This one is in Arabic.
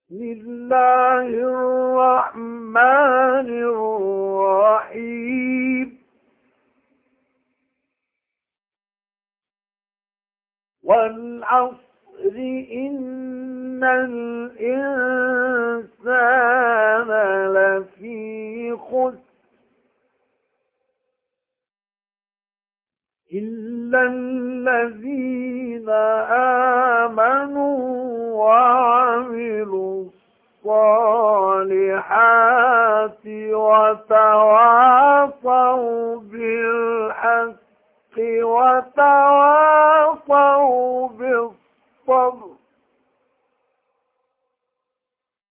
بسم الله الرحمن الرحيم والعصر إن الإنسان لفي خسر إلا الذين آمنوا وعملوا الصالحات وتواصوا بالحق وتواصوا بالصبر